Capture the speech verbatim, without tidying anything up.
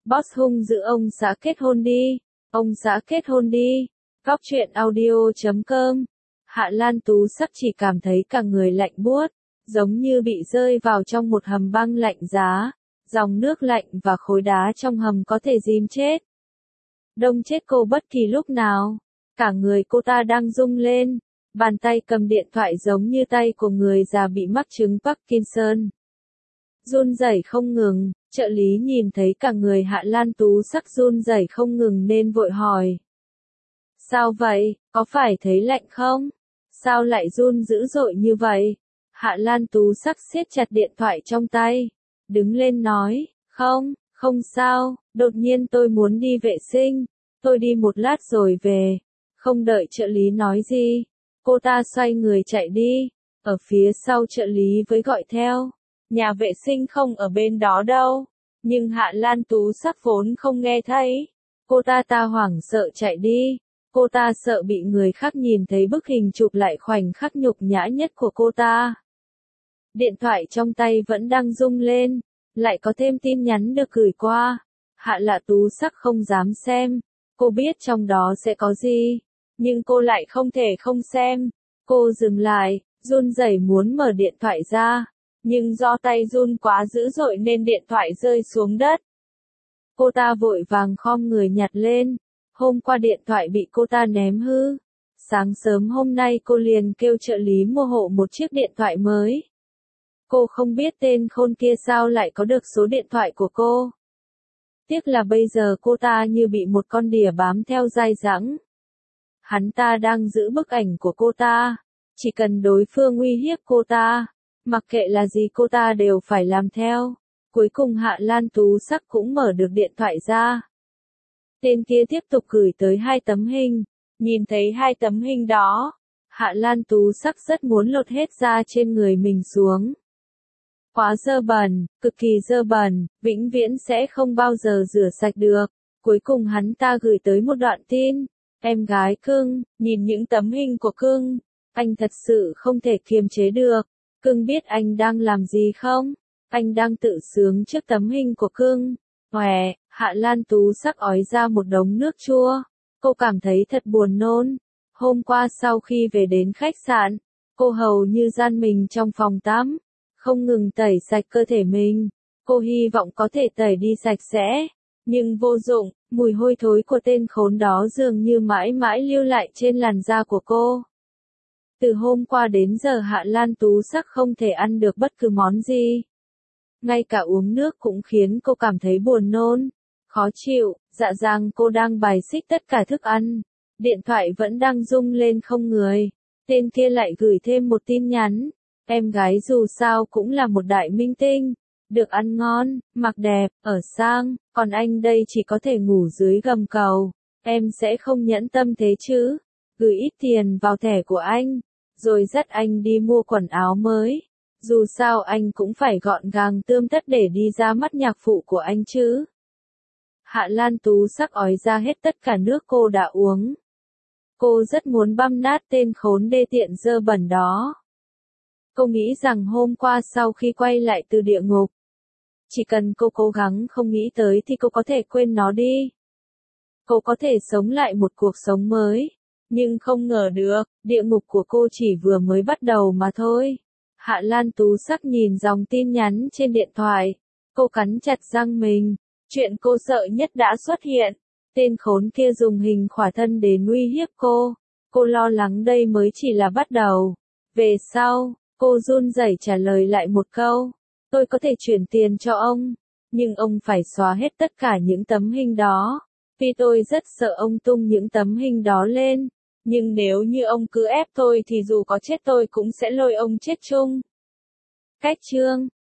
Boss hung dữ ông xã kết hôn đi. Ông xã kết hôn đi. Góc truyện audio chấm com. Hạ Lan Tú Sắc chỉ cảm thấy cả người lạnh buốt, giống như bị rơi vào trong một hầm băng lạnh giá. Dòng nước lạnh và khối đá trong hầm có thể dìm chết. Đông chết cô bất kỳ lúc nào. Cả người cô ta đang rung lên. Bàn tay cầm điện thoại giống như tay của người già bị mắc chứng Parkinson. Run rẩy không ngừng, trợ lý nhìn thấy cả người Hạ Lan Tú Sắc run rẩy không ngừng nên vội hỏi. Sao vậy, có phải thấy lạnh không? Sao lại run dữ dội như vậy? Hạ Lan Tú Sắc siết chặt điện thoại trong tay. Đứng lên nói, không, không sao, đột nhiên tôi muốn đi vệ sinh. Tôi đi một lát rồi về. Không đợi trợ lý nói gì. Cô ta xoay người chạy đi. Ở phía sau trợ lý với gọi theo. Nhà vệ sinh không ở bên đó đâu. Nhưng Hạ Lan Tú Sắc vốn không nghe thấy. Cô ta ta hoảng sợ chạy đi. Cô ta sợ bị người khác nhìn thấy bức hình chụp lại khoảnh khắc nhục nhã nhất của cô ta. Điện thoại trong tay vẫn đang rung lên. Lại có thêm tin nhắn được gửi qua. Hạ Lan Tú Sắc không dám xem. Cô biết trong đó sẽ có gì. Nhưng cô lại không thể không xem. Cô dừng lại, run rẩy muốn mở điện thoại ra. Nhưng do tay run quá dữ dội nên điện thoại rơi xuống đất. Cô ta vội vàng khom người nhặt lên. Hôm qua điện thoại bị cô ta ném hư. Sáng sớm hôm nay cô liền kêu trợ lý mua hộ một chiếc điện thoại mới. Cô không biết tên khôn kia sao lại có được số điện thoại của cô. Tiếc là bây giờ cô ta như bị một con đỉa bám theo dai dẳng. Hắn ta đang giữ bức ảnh của cô ta. Chỉ cần đối phương uy hiếp cô ta. Mặc kệ là gì cô ta đều phải làm theo. Cuối cùng Hạ Lan Tú Sắc cũng mở được điện thoại ra. Tên kia tiếp tục gửi tới hai tấm hình. Nhìn thấy hai tấm hình đó. Hạ Lan Tú Sắc rất muốn lột hết da trên người mình xuống. Quá dơ bẩn, cực kỳ dơ bẩn, vĩnh viễn sẽ không bao giờ rửa sạch được. Cuối cùng hắn ta gửi tới một đoạn tin. Em gái cưng, nhìn những tấm hình của cưng. Anh thật sự không thể kiềm chế được. Cưng biết anh đang làm gì không? Anh đang tự sướng trước tấm hình của cưng. Òe, Hạ Lan Tú Sắc ói ra một đống nước chua. Cô cảm thấy thật buồn nôn. Hôm qua sau khi về đến khách sạn, cô hầu như gian mình trong phòng tắm. Không ngừng tẩy sạch cơ thể mình. Cô hy vọng có thể tẩy đi sạch sẽ. Nhưng vô dụng, mùi hôi thối của tên khốn đó dường như mãi mãi lưu lại trên làn da của cô. Từ hôm qua đến giờ Hạ Lan Tú Sắc không thể ăn được bất cứ món gì. Ngay cả uống nước cũng khiến cô cảm thấy buồn nôn, khó chịu, dạ dang cô đang bài xích tất cả thức ăn. Điện thoại vẫn đang rung lên không người. Tên kia lại gửi thêm một tin nhắn. Em gái dù sao cũng là một đại minh tinh. Được ăn ngon, mặc đẹp, ở sang, còn anh đây chỉ có thể ngủ dưới gầm cầu. Em sẽ không nhẫn tâm thế chứ. Gửi ít tiền vào thẻ của anh, rồi dắt anh đi mua quần áo mới. Dù sao anh cũng phải gọn gàng tươm tất để đi ra mắt nhạc phụ của anh chứ. Hạ Lan Tú Sắc ói ra hết tất cả nước cô đã uống. Cô rất muốn băm nát tên khốn đê tiện dơ bẩn đó. Cô nghĩ rằng hôm qua sau khi quay lại từ địa ngục, chỉ cần cô cố gắng không nghĩ tới thì cô có thể quên nó đi. Cô có thể sống lại một cuộc sống mới. Nhưng không ngờ được, địa ngục của cô chỉ vừa mới bắt đầu mà thôi. Hạ Lan Tú Sắc nhìn dòng tin nhắn trên điện thoại. Cô cắn chặt răng mình. Chuyện cô sợ nhất đã xuất hiện. Tên khốn kia dùng hình khỏa thân để uy hiếp cô. Cô lo lắng đây mới chỉ là bắt đầu. Về sau, cô run rẩy trả lời lại một câu. Tôi có thể chuyển tiền cho ông. Nhưng ông phải xóa hết tất cả những tấm hình đó. Vì tôi rất sợ ông tung những tấm hình đó lên. Nhưng nếu như ông cứ ép tôi thì dù có chết tôi cũng sẽ lôi ông chết chung. Cách chương